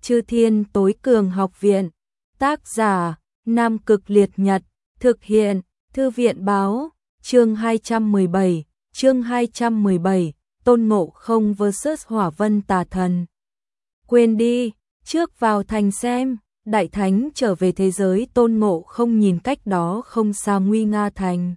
Chư Thiên Tối Cường Học Viện. Tác giả: Nam Cực Liệt Nhật. Thực hiện: Thư viện Báo. Chương 217, Tôn Ngộ Không vs Hỏa Vân Tà Thần. Quên đi, trước vào thành xem. Đại Thánh trở về thế giới. Tôn Ngộ Không nhìn cách đó không xa nguy nga thành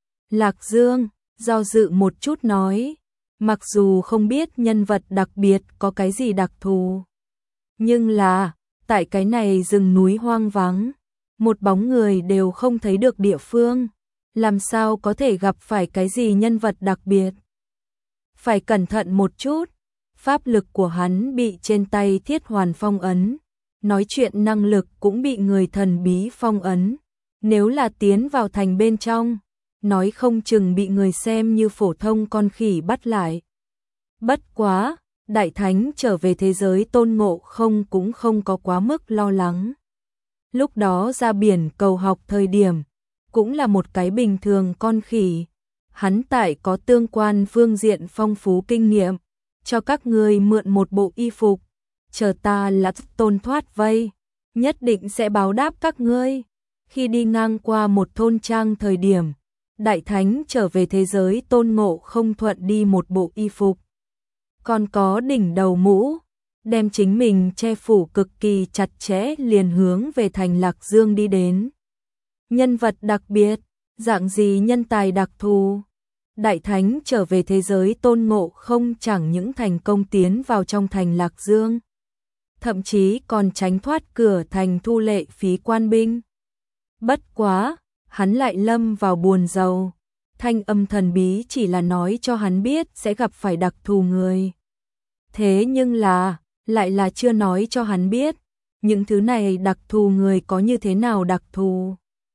Lạc Dương, do dự một chút nói, mặc dù không biết nhân vật đặc biệt có cái gì đặc thù, nhưng là, tại cái này rừng núi hoang vắng, một bóng người đều không thấy được địa phương, làm sao có thể gặp phải cái gì nhân vật đặc biệt. Phải cẩn thận một chút, pháp lực của hắn bị trên tay Thiết Hoàn phong ấn, nói chuyện năng lực cũng bị người thần bí phong ấn, nếu là tiến vào thành bên trong, nói không chừng bị người xem như phổ thông con khỉ bắt lại. Bất quá, Đại Thánh trở về thế giới. Tôn Ngộ Không cũng không có quá mức lo lắng. Lúc đó ra biển cầu học thời điểm, cũng là một cái bình thường con khỉ. Hắn tại có tương quan phương diện phong phú kinh nghiệm, cho các ngươi mượn một bộ y phục, chờ ta là Tôn thoát vây, nhất định sẽ báo đáp các ngươi. Khi đi ngang qua một thôn trang thời điểm, Đại Thánh trở về thế giới. Tôn Ngộ Không thuận đi một bộ y phục, còn có đỉnh đầu mũ, đem chính mình che phủ cực kỳ chặt chẽ, liền hướng về thành Lạc Dương đi đến. Nhân vật đặc biệt, dạng gì nhân tài đặc thù? Đại Thánh trở về thế giới. Tôn Ngộ Không chẳng những thành công tiến vào trong thành Lạc Dương, thậm chí còn tránh thoát cửa thành thu lệ phí quan binh. Bất quá, hắn lại lâm vào buồn rầu. Thanh âm thần bí chỉ là nói cho hắn biết sẽ gặp phải đặc thù người. Thế nhưng là, lại là chưa nói cho hắn biết, những thứ này đặc thù người có như thế nào đặc thù.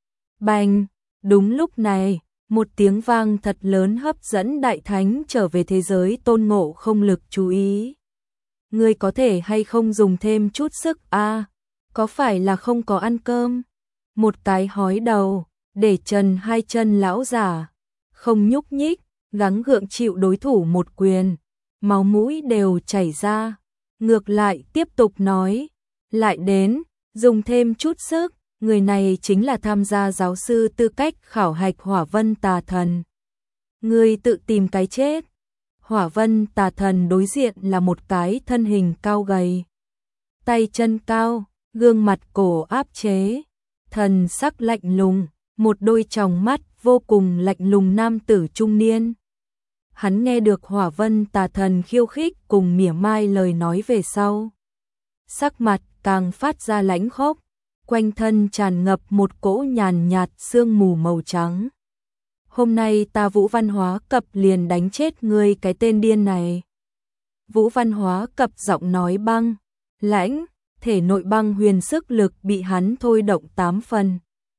Bành! Đúng lúc này, một tiếng vang thật lớn hấp dẫn Đại Thánh trở về thế giới. Tôn Ngộ Không lực chú ý. Ngươi có thể hay không dùng thêm chút sức a? Có phải là không có ăn cơm? Một cái hói đầu, để trần hai chân lão giả, không nhúc nhích, gắng gượng chịu đối thủ một quyền, máu mũi đều chảy ra. Ngược lại tiếp tục nói, lại đến, dùng thêm chút sức. Người này chính là tham gia giáo sư tư cách khảo hạch Hỏa Vân Tà Thần. Ngươi tự tìm cái chết. Hỏa Vân Tà Thần đối diện là một cái thân hình cao gầy, tay chân cao, gương mặt cổ áp chế, thần sắc lạnh lùng, một đôi tròng mắt vô cùng lạnh lùng nam tử trung niên. Hắn nghe được Hỏa Vân Tà Thần khiêu khích cùng mỉa mai lời nói về sau, sắc mặt càng phát ra lãnh khốc, quanh thân tràn ngập một cỗ nhàn nhạt sương mù màu trắng. Hôm nay ta Vũ Văn Hóa Cập liền đánh chết ngươi cái tên điên này. Vũ Văn Hóa Cập giọng nói băng, lãnh, thể nội băng huyền sức lực bị hắn thôi động 8 phần.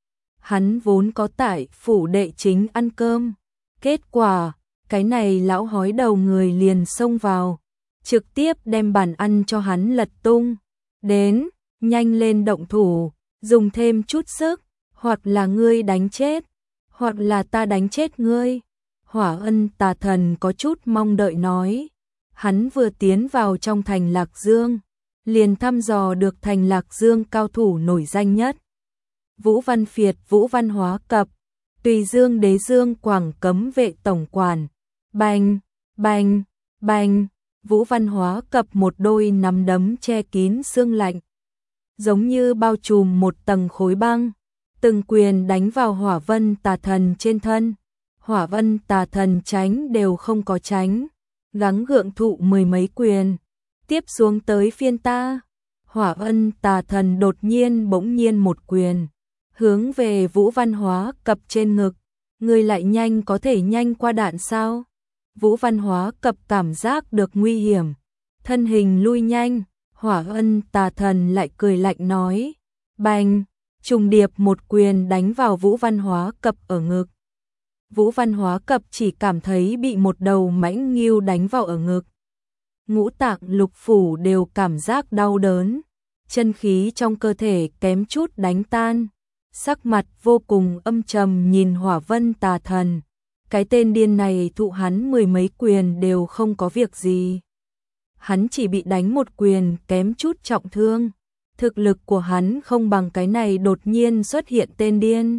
Hắn vốn có tại phủ đệ chính ăn cơm, kết quả, cái này lão hói đầu người liền xông vào, trực tiếp đem bàn ăn cho hắn lật tung. Đến, nhanh lên động thủ, dùng thêm chút sức, hoặc là ngươi đánh chết, hoặc là ta đánh chết ngươi. Hỏa Vân Tà Thần có chút mong đợi nói, hắn vừa tiến vào trong thành Lạc Dương, liền thăm dò được thành Lạc Dương cao thủ nổi danh nhất. Vũ Văn Phiệt, Vũ Văn Hóa Cập, Tùy Dương Đế Dương Quảng Cấm Vệ Tổng Quản. Bành, bành, bành, Vũ Văn Hóa Cập một đôi nắm đấm che kín xương lạnh, giống như bao trùm một tầng khối băng, từng quyền đánh vào Hỏa Vân Tà Thần trên thân. Hỏa Vân Tà Thần tránh đều không có tránh, gắng gượng thụ 10 mấy quyền. Tiếp xuống tới phiên ta. Hỏa Vân Tà Thần đột nhiên bỗng nhiên một quyền, hướng về Vũ Văn Hóa Cập trên ngực. Ngươi lại nhanh có thể nhanh qua đạn sao? Vũ Văn Hóa Cập cảm giác được nguy hiểm, thân hình lui nhanh. Hỏa Vân Tà Thần lại cười lạnh nói, bành, trùng điệp một quyền đánh vào Vũ Văn Hóa Cập ở ngực. Vũ Văn Hóa Cập chỉ cảm thấy bị một đầu mãnh ngưu đánh vào ở ngực. Ngũ tạng lục phủ đều cảm giác đau đớn, chân khí trong cơ thể kém chút đánh tan. Sắc mặt vô cùng âm trầm nhìn Hỏa Vân Tà Thần. Cái tên điên này thụ hắn 10 mấy quyền đều không có việc gì. hắn chỉ bị đánh một quyền kém chút trọng thương. Thực lực của hắn không bằng cái này đột nhiên xuất hiện tên điên.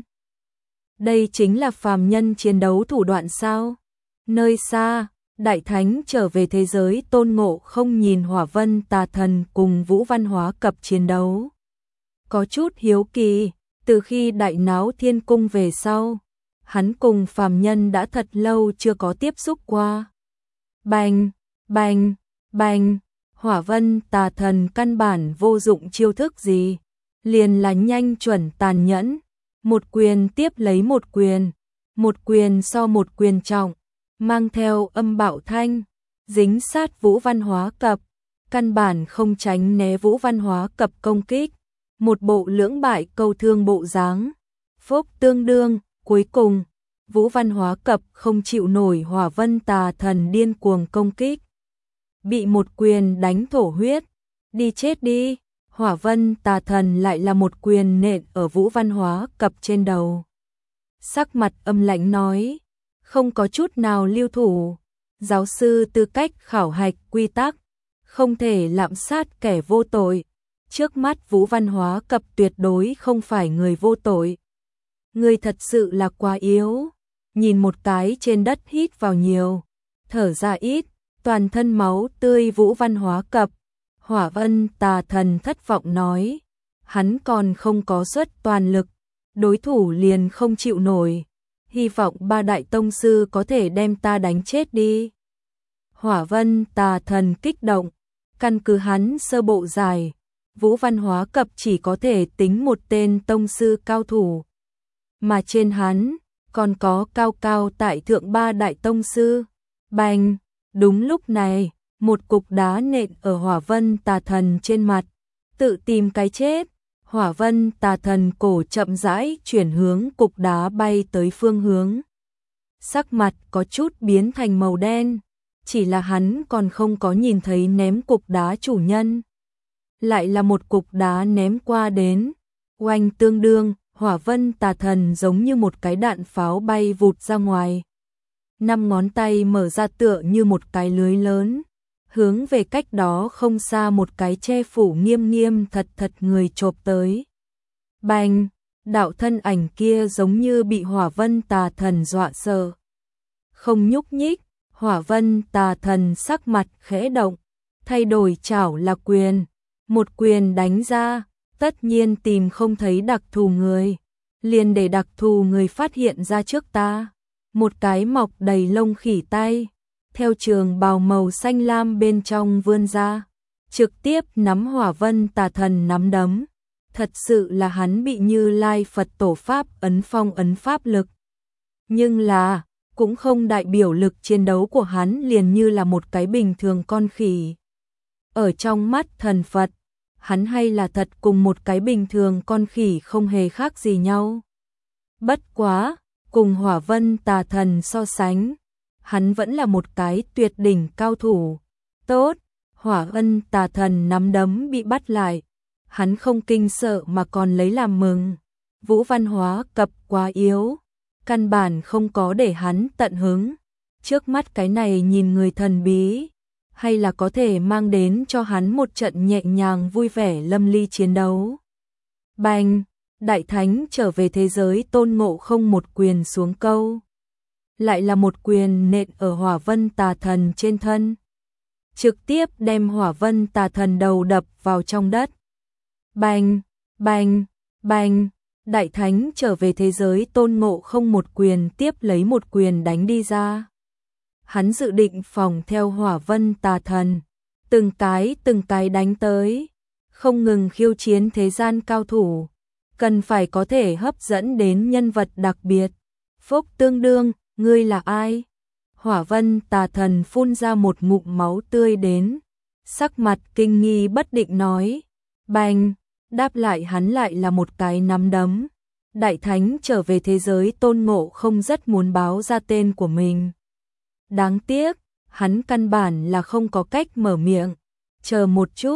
Đây chính là phàm nhân chiến đấu thủ đoạn sao? Nơi xa, Đại Thánh trở về thế giới Tôn Ngộ Không nhìn Hỏa Vân Tà Thần cùng Vũ Văn Hóa Cập chiến đấu. Có chút hiếu kỳ, từ khi đại náo thiên cung về sau, hắn cùng phàm nhân đã thật lâu chưa có tiếp xúc qua. Bành, bành, bành, Hỏa Vân Tà Thần căn bản vô dụng chiêu thức gì, liền là nhanh chuẩn tàn nhẫn, một quyền tiếp lấy một quyền so một quyền trọng, mang theo âm bạo thanh, dính sát Vũ Văn Hóa Cập, căn bản không tránh né Vũ Văn Hóa Cập công kích, một bộ lưỡng bại câu thương bộ dáng. Phốc tương đương, cuối cùng, Vũ Văn Hóa Cập không chịu nổi Hỏa Vân Tà Thần điên cuồng công kích, bị một quyền đánh thổ huyết, đi chết đi. Hỏa Vân Tà Thần lại là một quyền nện ở Vũ Văn Hóa Cập trên đầu. Sắc mặt âm lãnh nói, không có chút nào lưu thủ, giáo sư tư cách khảo hạch quy tắc, không thể lạm sát kẻ vô tội. Trước mắt Vũ Văn Hóa Cập tuyệt đối không phải người vô tội. Người thật sự là quá yếu. Nhìn một cái trên đất hít vào nhiều, thở ra ít, toàn thân máu tươi Vũ Văn Hóa Cập. Hỏa Vân Tà Thần thất vọng nói, hắn còn không có xuất toàn lực, đối thủ liền không chịu nổi, hy vọng ba đại tông sư có thể đem ta đánh chết đi. Hỏa Vân Tà Thần kích động, căn cứ hắn sơ bộ giải, Vũ Văn Hóa Cập chỉ có thể tính một tên tông sư cao thủ, mà trên hắn còn có cao cao tại thượng ba đại tông sư. Bành, đúng lúc này, một cục đá nện ở Hỏa Vân Tà Thần trên mặt, tự tìm cái chết. Hỏa Vân Tà Thần cổ chậm rãi chuyển hướng cục đá bay tới phương hướng. Sắc mặt có chút biến thành màu đen, chỉ là hắn còn không có nhìn thấy ném cục đá chủ nhân. Lại là một cục đá ném qua đến, oanh tương đương, Hỏa Vân Tà Thần giống như một cái đạn pháo bay vụt ra ngoài. 5 ngón tay mở ra tựa như một cái lưới lớn, hướng về cách đó không xa một cái che phủ nghiêm nghiêm thật thật người chộp tới. Bành, đạo thân ảnh kia giống như bị Hỏa Vân Tà Thần dọa sợ. Không nhúc nhích, Hỏa Vân Tà Thần sắc mặt khẽ động, thay đổi chảo là quyền, một quyền đánh ra, tất nhiên tìm không thấy đặc thù người, liền để đặc thù người phát hiện ra trước ta. Một cái mọc đầy lông khỉ tay, theo trường bào màu xanh lam bên trong vươn ra, trực tiếp nắm Hỏa Vân Tà Thần nắm đấm. Thật sự là hắn bị Như Lai Phật Tổ Pháp ấn phong ấn pháp lực. Nhưng là, cũng không đại biểu lực chiến đấu của hắn liền như là một cái bình thường con khỉ. Ở trong mắt thần Phật, hắn hay là thật cùng một cái bình thường con khỉ không hề khác gì nhau. Bất quá, cùng Hỏa Vân Tà Thần so sánh, hắn vẫn là một cái tuyệt đỉnh cao thủ. Tốt, Hỏa Vân Tà Thần nắm đấm bị bắt lại, hắn không kinh sợ mà còn lấy làm mừng. Vũ Văn Hóa Cập quá yếu, căn bản không có để hắn tận hứng. Trước mắt cái này nhìn người thần bí, hay là có thể mang đến cho hắn một trận nhẹ nhàng vui vẻ lâm ly chiến đấu. Bành, Đại Thánh trở về thế giới Tôn Ngộ Không một quyền xuống câu. Lại là một quyền nện ở Hỏa Vân Tà Thần trên thân, trực tiếp đem Hỏa Vân Tà Thần đầu đập vào trong đất. Bành, bành, bành, Đại Thánh trở về thế giới Tôn Ngộ Không một quyền tiếp lấy một quyền đánh đi ra. Hắn dự định phòng theo Hỏa Vân Tà Thần, từng cái đánh tới, không ngừng khiêu chiến thế gian cao thủ, cần phải có thể hấp dẫn đến nhân vật đặc biệt. Phốc tương đương, ngươi là ai? Hỏa Vân Tà Thần phun ra một ngụm máu tươi đến, sắc mặt kinh nghi bất định nói. Bành, đáp lại hắn lại là một cái nắm đấm. Đại Thánh trở về thế giới Tôn Ngộ Không rất muốn báo ra tên của mình. Đáng tiếc, hắn căn bản là không có cách mở miệng. Chờ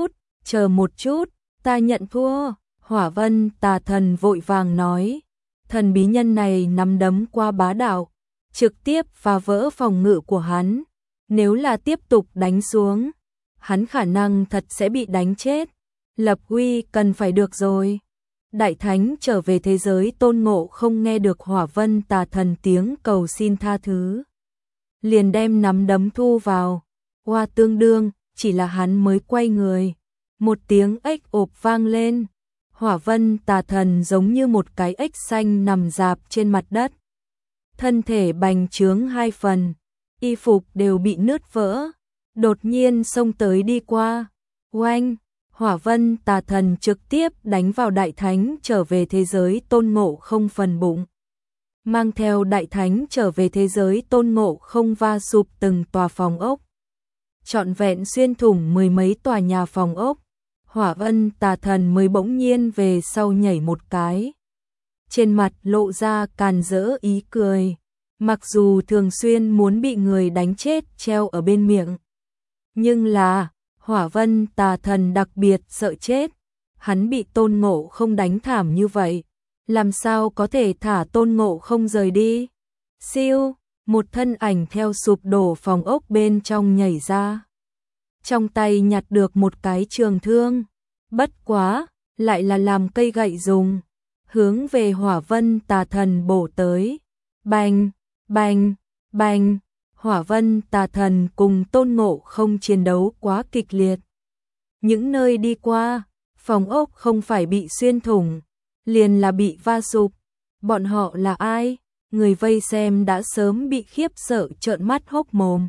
một chút, ta nhận thua. Hỏa Vân Tà Thần vội vàng nói. Thần bí nhân này nắm đấm qua bá đạo, trực tiếp phá vỡ phòng ngự của hắn. Nếu là tiếp tục đánh xuống, hắn khả năng thật sẽ bị đánh chết. Lập uy cần phải được rồi. Đại thánh trở về thế giới Tôn Ngộ không nghe được Hỏa Vân Tà Thần tiếng cầu xin tha thứ, liền đem nắm đấm thu vào. Hoa tương đương, chỉ là hắn mới quay người, một tiếng ếch ộp vang lên. Hỏa Vân Tà Thần giống như một cái ếch xanh nằm rạp trên mặt đất, thân thể bành trướng 2 phần, y phục đều bị nứt vỡ. Đột nhiên xông tới đi qua, oanh, Hỏa Vân Tà Thần trực tiếp đánh vào Đại Thánh trở về thế giới Tôn Ngộ không phần bụng, mang theo Đại Thánh trở về thế giới Tôn Ngộ không va sụp từng tòa phòng ốc, trọn vẹn xuyên thủng 10 mấy tòa nhà phòng ốc. Hỏa Vân Tà Thần mới bỗng nhiên về sau nhảy một cái, trên mặt lộ ra càn rỡ ý cười. Mặc dù thường xuyên muốn bị người đánh chết treo ở bên miệng, nhưng là Hỏa Vân Tà Thần đặc biệt sợ chết. Hắn bị Tôn Ngộ không đánh thảm như vậy, làm sao có thể thả Tôn Ngộ không rời đi. Siêu, một thân ảnh theo sụp đổ phòng ốc bên trong nhảy ra, trong tay nhặt được một cái trường thương, bất quá, lại là làm cây gậy dùng, hướng về Hỏa Vân Tà Thần bổ tới. Bành, bành, bành. Hỏa Vân Tà Thần cùng Tôn Ngộ không chiến đấu quá kịch liệt. Những nơi đi qua, phòng ốc không phải bị xuyên thủng, liền là bị va sụp. Bọn họ là ai? Người vây xem đã sớm bị khiếp sợ trợn mắt hốc mồm.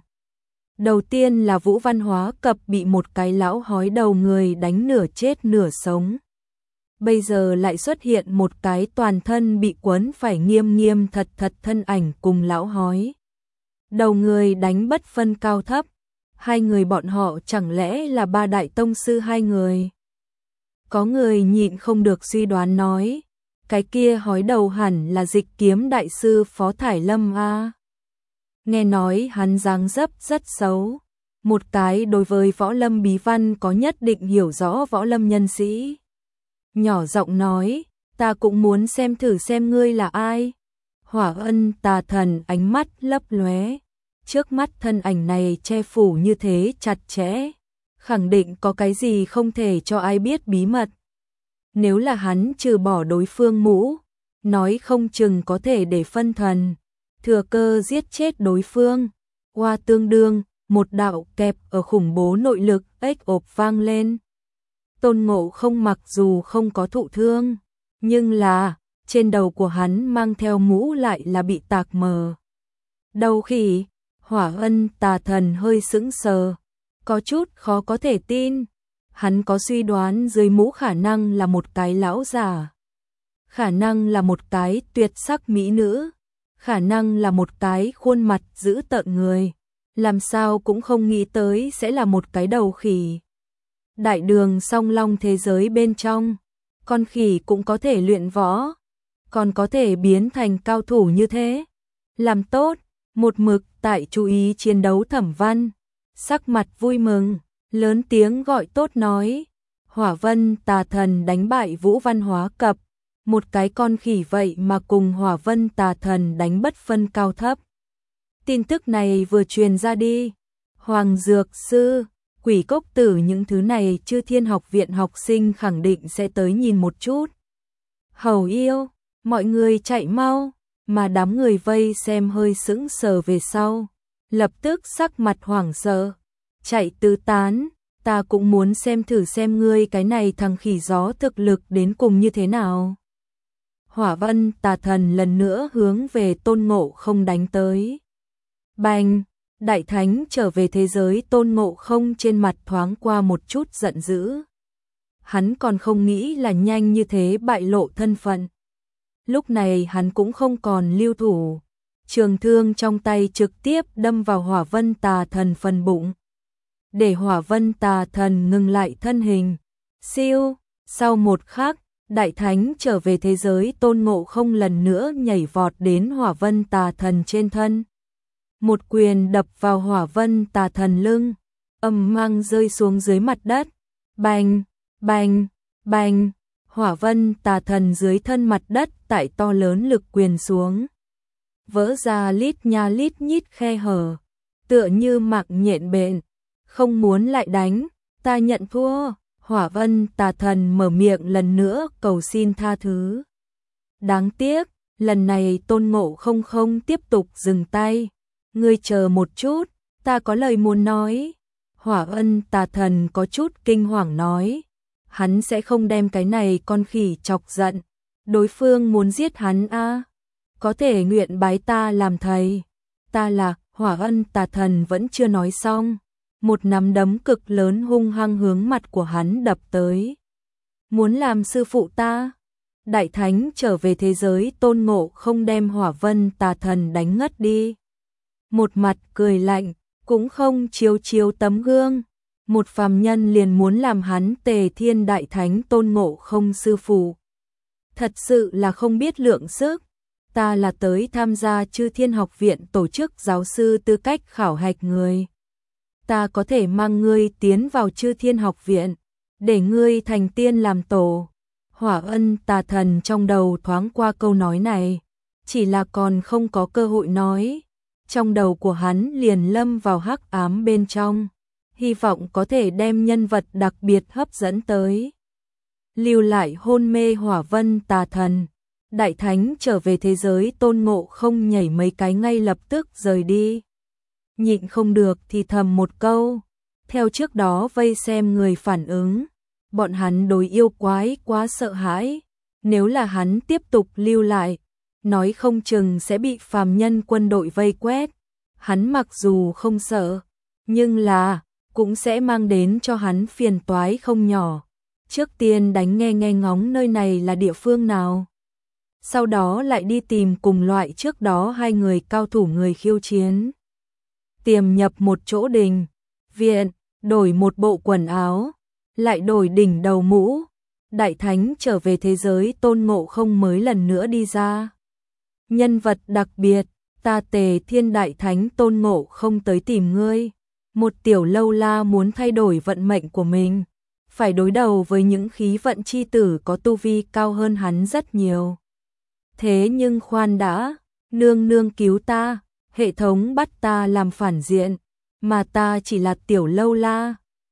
Đầu tiên là Vũ Văn Hóa Cập bị một cái lão hói đầu người đánh nửa chết nửa sống. Bây giờ lại xuất hiện một cái toàn thân bị quấn phải nghiêm nghiêm thật thật thân ảnh cùng lão hói đầu người đánh bất phân cao thấp. Hai người bọn họ chẳng lẽ là 3 đại tông sư hai người? Có người nhịn không được suy đoán nói, cái kia hói đầu hẳn là Dịch Kiếm đại sư Phó Thải Lâm a. Nghe nói hắn dáng dấp rất xấu, một cái đối với võ lâm bí văn có nhất định hiểu rõ võ lâm nhân sĩ. Nhỏ giọng nói, ta cũng muốn xem thử xem ngươi là ai. Hỏa Vân Tà Thần ánh mắt lấp lóe, trước mắt thân ảnh này che phủ như thế chặt chẽ, khẳng định có cái gì không thể cho ai biết bí mật. Nếu là hắn trừ bỏ đối phương mũ, nói không chừng có thể để phân thần, thừa cơ giết chết đối phương. Hoa tương đương, một đạo kẹp ở khủng bố nội lực ếch ộp vang lên. Tôn Ngộ không mặc dù không có thụ thương, nhưng là trên đầu của hắn mang theo mũ lại là bị tạc mờ. Đầu khỉ. Hỏa Vân Tà Thần hơi sững sờ, có chút khó có thể tin. Hắn có suy đoán dưới mũ khả năng là một cái lão già, khả năng là một cái tuyệt sắc mỹ nữ, khả năng là một cái khuôn mặt dữ tợn người, làm sao cũng không nghĩ tới sẽ là một cái đầu khỉ. Đại đường song long thế giới bên trong, con khỉ cũng có thể luyện võ, còn có thể biến thành cao thủ như thế. Làm tốt, một mực tại chú ý chiến đấu Thẩm Văn, sắc mặt vui mừng, lớn tiếng gọi tốt nói, Hỏa Vân Tà Thần đánh bại Vũ Văn Hóa Cập, một cái con khỉ vậy mà cùng Hỏa Vân Tà Thần đánh bất phân cao thấp. Tin tức này vừa truyền ra đi, Hoàng Dược Sư, Quỷ Cốc Tử những thứ này Chư Thiên Học Viện học sinh khẳng định sẽ tới nhìn một chút. Hầu yêu, mọi người chạy mau. Mà đám người vây xem hơi sững sờ về sau, lập tức sắc mặt hoảng sợ, chạy tứ tán. Ta cũng muốn xem thử xem ngươi cái này thằng khỉ gió thực lực đến cùng như thế nào. Hỏa Vân Tà Thần lần nữa hướng về Tôn Ngộ không đánh tới. Bành, Đại Thánh trở về thế giới Tôn Ngộ không trên mặt thoáng qua một chút giận dữ. Hắn còn không nghĩ là nhanh như thế bại lộ thân phận. Lúc này hắn cũng không còn lưu thủ, trường thương trong tay trực tiếp đâm vào Hỏa Vân Tà Thần phần bụng, để Hỏa Vân Tà Thần ngừng lại thân hình. Siêu, sau một khắc, Đại Thánh trở về thế giới Tôn Ngộ không lần nữa nhảy vọt đến Hỏa Vân Tà Thần trên thân. Một quyền đập vào Hỏa Vân Tà Thần lưng, ầm mang rơi xuống dưới mặt đất. Bành, bành, bành. Hỏa Vân Tà Thần dưới thân mặt đất tại to lớn lực quyền xuống, vỡ ra lít nha lít nhít khe hở, tựa như mạng nhện bện, không muốn lại đánh, ta nhận thua. Hỏa Vân Tà Thần mở miệng lần nữa cầu xin tha thứ. Đáng tiếc, lần này Tôn Ngộ không tiếp tục dừng tay. Ngươi chờ một chút, ta có lời muốn nói. Hỏa Vân Tà Thần có chút kinh hoàng nói. Hắn sẽ không đem cái này con khỉ chọc giận. Đối phương muốn giết hắn a, có thể nguyện bái ta làm thầy. Ta là Hỏa Vân Tà Thần vẫn chưa nói xong. Một nắm đấm cực lớn hung hăng hướng mặt của hắn đập tới. Muốn làm sư phụ ta? Đại Thánh trở về thế giới Tôn Ngộ không đem Hỏa Vân Tà Thần đánh ngất đi. Một mặt cười lạnh, cũng không chiếu tấm gương. Một phàm nhân liền muốn làm hắn Tề Thiên Đại Thánh Tôn Ngộ không sư phụ. Thật sự là không biết lượng sức. Ta là tới tham gia Chư Thiên Học Viện tổ chức giáo sư tư cách khảo hạch người. Ta có thể mang ngươi tiến vào Chư Thiên Học Viện, để ngươi thành tiên làm tổ. Hỏa Vân Tà Thần trong đầu thoáng qua câu nói này, chỉ là còn không có cơ hội nói. Trong đầu của hắn liền lâm vào hắc ám bên trong, hy vọng có thể đem nhân vật đặc biệt hấp dẫn tới. Lưu lại hôn mê Hỏa Vân Tà Thần, Đại Thánh trở về thế giới Tôn Ngộ không nhảy mấy cái ngay lập tức rời đi. Nhịn không được thì thầm một câu, theo trước đó vây xem người phản ứng, bọn hắn đối yêu quái quá sợ hãi, nếu là hắn tiếp tục lưu lại, nói không chừng sẽ bị phàm nhân quân đội vây quét. Hắn mặc dù không sợ, nhưng là cũng sẽ mang đến cho hắn phiền toái không nhỏ. Trước tiên đánh nghe ngóng nơi này là địa phương nào, sau đó lại đi tìm cùng loại trước đó hai người cao thủ người khiêu chiến. Tiềm nhập một chỗ đình viện, đổi một bộ quần áo, lại đổi đỉnh đầu mũ. Đại Thánh trở về thế giới Tôn Ngộ không mới lần nữa đi ra. Nhân vật đặc biệt, ta Tề Thiên Đại Thánh Tôn Ngộ không tới tìm ngươi. Một tiểu lâu la muốn thay đổi vận mệnh của mình, phải đối đầu với những khí vận chi tử có tu vi cao hơn hắn rất nhiều. Thế nhưng khoan đã, nương nương cứu ta, hệ thống bắt ta làm phản diện, mà ta chỉ là tiểu lâu la,